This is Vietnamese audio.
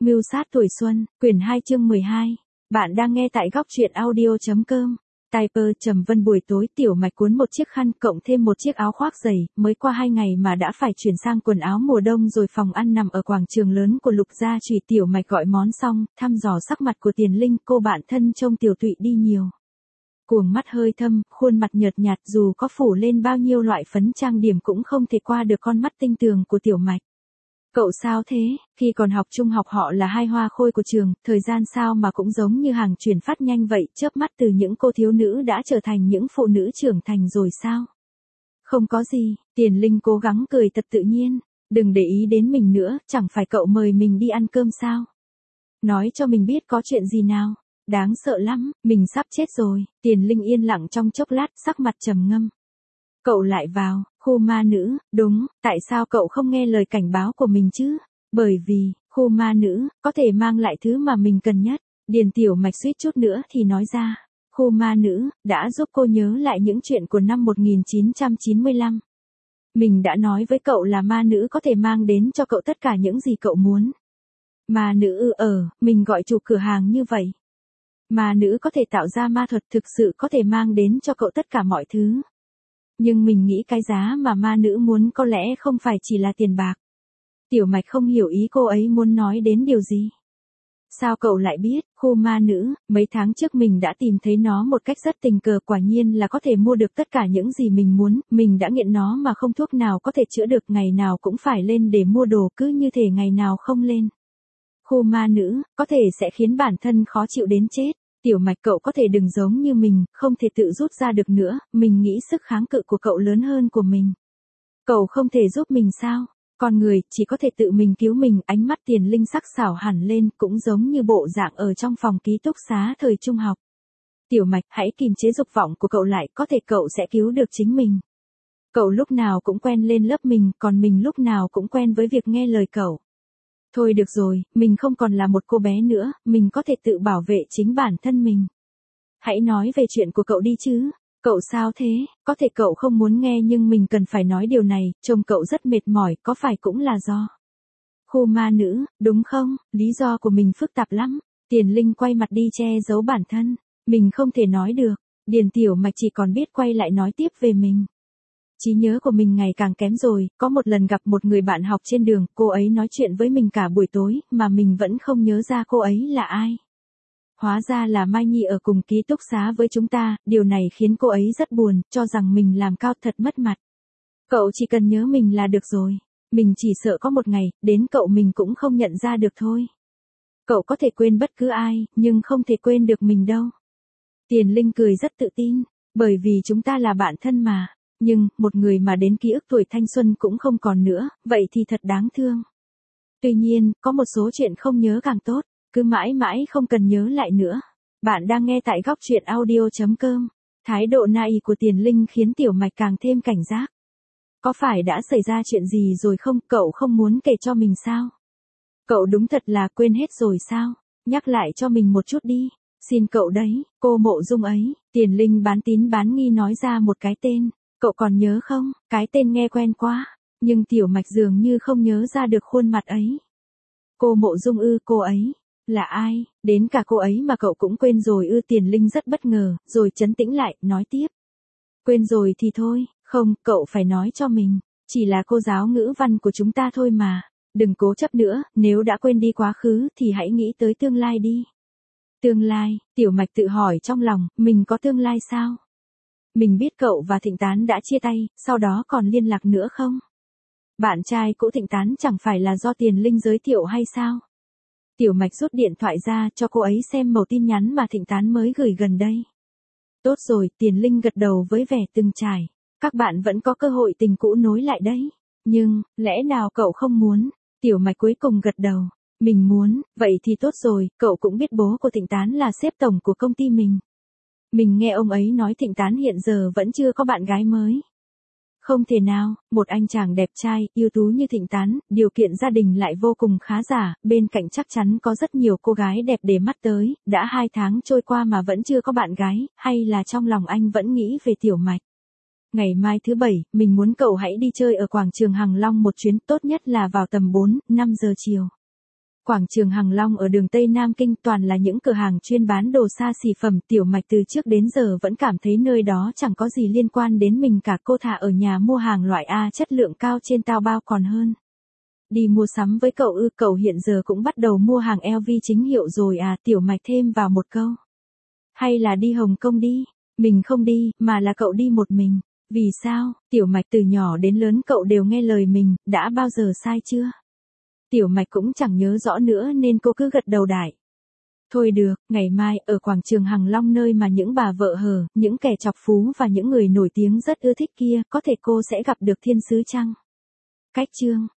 Mưu sát tuổi xuân, quyển 2 chương 12. Bạn đang nghe tại góc truyện audio.com. Typer Trầm Vân buổi tối Tiểu Mạch cuốn một chiếc khăn cộng thêm một chiếc áo khoác dày, mới qua 2 ngày mà đã phải chuyển sang quần áo mùa đông rồi. Phòng ăn nằm ở quảng trường lớn của Lục Gia Trùy. Tiểu Mạch gọi món xong, thăm dò sắc mặt của Tiền Linh, cô bạn thân trông tiểu tụy đi nhiều. Cuồng mắt hơi thâm, khuôn mặt nhợt nhạt, dù có phủ lên bao nhiêu loại phấn trang điểm cũng không thể qua được con mắt tinh tường của Tiểu Mạch. Cậu sao thế? Khi còn học trung học họ là hai hoa khôi của trường, thời gian sao mà cũng giống như hàng chuyển phát nhanh vậy, chớp mắt từ những cô thiếu nữ đã trở thành những phụ nữ trưởng thành rồi sao? Không có gì, Tiền Linh cố gắng cười thật tự nhiên, đừng để ý đến mình nữa, chẳng phải cậu mời mình đi ăn cơm sao? Nói cho mình biết có chuyện gì nào? Đáng sợ lắm, mình sắp chết rồi. Tiền Linh yên lặng trong chốc lát, sắc mặt trầm ngâm. Cậu lại vào khu ma nữ, đúng, tại sao cậu không nghe lời cảnh báo của mình chứ? Bởi vì, khu ma nữ, có thể mang lại thứ mà mình cần nhất. Điền Tiểu Mạch suýt chút nữa thì nói ra, khu ma nữ, đã giúp cô nhớ lại những chuyện của năm 1995. Mình đã nói với cậu là ma nữ có thể mang đến cho cậu tất cả những gì cậu muốn. Ma nữ mình gọi chủ cửa hàng như vậy. Ma nữ có thể tạo ra ma thuật, thực sự có thể mang đến cho cậu tất cả mọi thứ. Nhưng mình nghĩ cái giá mà ma nữ muốn có lẽ không phải chỉ là tiền bạc. Tiểu Mạch không hiểu ý cô ấy muốn nói đến điều gì. Sao cậu lại biết? Khu ma nữ, mấy tháng trước mình đã tìm thấy nó một cách rất tình cờ, quả nhiên là có thể mua được tất cả những gì mình muốn. Mình đã nghiện nó mà không thuốc nào có thể chữa được, ngày nào cũng phải lên để mua đồ, cứ như thể ngày nào không lên. Khu ma nữ, có thể sẽ khiến bản thân khó chịu đến chết. Tiểu Mạch, cậu có thể đừng giống như mình, không thể tự rút ra được nữa, mình nghĩ sức kháng cự của cậu lớn hơn của mình. Cậu không thể giúp mình sao? Con người, chỉ có thể tự mình cứu mình. Ánh mắt Tiền Linh sắc sảo hẳn lên, cũng giống như bộ dạng ở trong phòng ký túc xá thời trung học. Tiểu Mạch, hãy kìm chế dục vọng của cậu lại, có thể cậu sẽ cứu được chính mình. Cậu lúc nào cũng quen lên lớp mình, còn mình lúc nào cũng quen với việc nghe lời cậu. Thôi được rồi, mình không còn là một cô bé nữa, mình có thể tự bảo vệ chính bản thân mình. Hãy nói về chuyện của cậu đi chứ. Cậu sao thế? Có thể cậu không muốn nghe nhưng mình cần phải nói điều này, trông cậu rất mệt mỏi, có phải cũng là do khu ma nữ, đúng không? Lý do của mình phức tạp lắm. Tiền Linh quay mặt đi che giấu bản thân. Mình không thể nói được. Điền Tiểu Mạch chỉ còn biết quay lại nói tiếp về mình. Trí nhớ của mình ngày càng kém rồi, có một lần gặp một người bạn học trên đường, cô ấy nói chuyện với mình cả buổi tối, mà mình vẫn không nhớ ra cô ấy là ai. Hóa ra là Mai Nhi ở cùng ký túc xá với chúng ta, điều này khiến cô ấy rất buồn, cho rằng mình làm cao thật mất mặt. Cậu chỉ cần nhớ mình là được rồi, mình chỉ sợ có một ngày, đến cậu mình cũng không nhận ra được thôi. Cậu có thể quên bất cứ ai, nhưng không thể quên được mình đâu. Tiền Linh cười rất tự tin, bởi vì chúng ta là bạn thân mà. Nhưng, một người mà đến ký ức tuổi thanh xuân cũng không còn nữa, vậy thì thật đáng thương. Tuy nhiên, có một số chuyện không nhớ càng tốt, cứ mãi mãi không cần nhớ lại nữa. Bạn đang nghe tại góc truyện audio.com. Thái độ naive của Tiền Linh khiến Tiểu Mạch càng thêm cảnh giác. Có phải đã xảy ra chuyện gì rồi không? Cậu không muốn kể cho mình sao? Cậu đúng thật là quên hết rồi sao? Nhắc lại cho mình một chút đi. Xin cậu đấy, cô Mộ Dung ấy. Tiền Linh bán tín bán nghi nói ra một cái tên. Cậu còn nhớ không? Cái tên nghe quen quá. Nhưng Tiểu Mạch dường như không nhớ ra được khuôn mặt ấy. Cô Mộ Dung ư? Cô ấy là ai? Đến cả cô ấy mà cậu cũng quên rồi ư? Tiền Linh rất bất ngờ, rồi trấn tĩnh lại, nói tiếp. Quên rồi thì thôi, không, cậu phải nói cho mình. Chỉ là cô giáo ngữ văn của chúng ta thôi mà. Đừng cố chấp nữa, nếu đã quên đi quá khứ thì hãy nghĩ tới tương lai đi. Tương lai, Tiểu Mạch tự hỏi trong lòng, mình có tương lai sao? Mình biết cậu và Thịnh Tán đã chia tay, sau đó còn liên lạc nữa không? Bạn trai cũ Thịnh Tán chẳng phải là do Tiền Linh giới thiệu hay sao? Tiểu Mạch rút điện thoại ra cho cô ấy xem mẩu tin nhắn mà Thịnh Tán mới gửi gần đây. Tốt rồi, Tiền Linh gật đầu với vẻ từng trải. Các bạn vẫn có cơ hội tình cũ nối lại đấy. Nhưng, lẽ nào cậu không muốn? Tiểu Mạch cuối cùng gật đầu. Mình muốn, vậy thì tốt rồi, cậu cũng biết bố của Thịnh Tán là sếp tổng của công ty mình. Mình nghe ông ấy nói Thịnh Tán hiện giờ vẫn chưa có bạn gái mới. Không thể nào, một anh chàng đẹp trai, ưu tú như Thịnh Tán, điều kiện gia đình lại vô cùng khá giả, bên cạnh chắc chắn có rất nhiều cô gái đẹp để mắt tới, đã 2 tháng trôi qua mà vẫn chưa có bạn gái, hay là trong lòng anh vẫn nghĩ về Tiểu Mạch. Ngày mai thứ Bảy, mình muốn cậu hãy đi chơi ở quảng trường Hằng Long một chuyến, tốt nhất là vào tầm 4, 5 giờ chiều. Quảng trường Hằng Long ở đường Tây Nam Kinh toàn là những cửa hàng chuyên bán đồ xa xỉ phẩm. Tiểu Mạch từ trước đến giờ vẫn cảm thấy nơi đó chẳng có gì liên quan đến mình cả, cô thà ở nhà mua hàng loại A chất lượng cao trên Taobao còn hơn. Đi mua sắm với cậu ư? Cậu hiện giờ cũng bắt đầu mua hàng LV chính hiệu rồi à? Tiểu Mạch thêm vào một câu. Hay là đi Hồng Kông đi? Mình không đi, mà là cậu đi một mình. Vì sao? Tiểu Mạch từ nhỏ đến lớn cậu đều nghe lời mình, đã bao giờ sai chưa? Tiểu Mạch cũng chẳng nhớ rõ nữa nên cô cứ gật đầu đại. Thôi được, ngày mai ở quảng trường Hằng Long nơi mà những bà vợ hờ, những kẻ chọc phú và những người nổi tiếng rất ưa thích kia, có thể cô sẽ gặp được thiên sứ chăng? Cách chương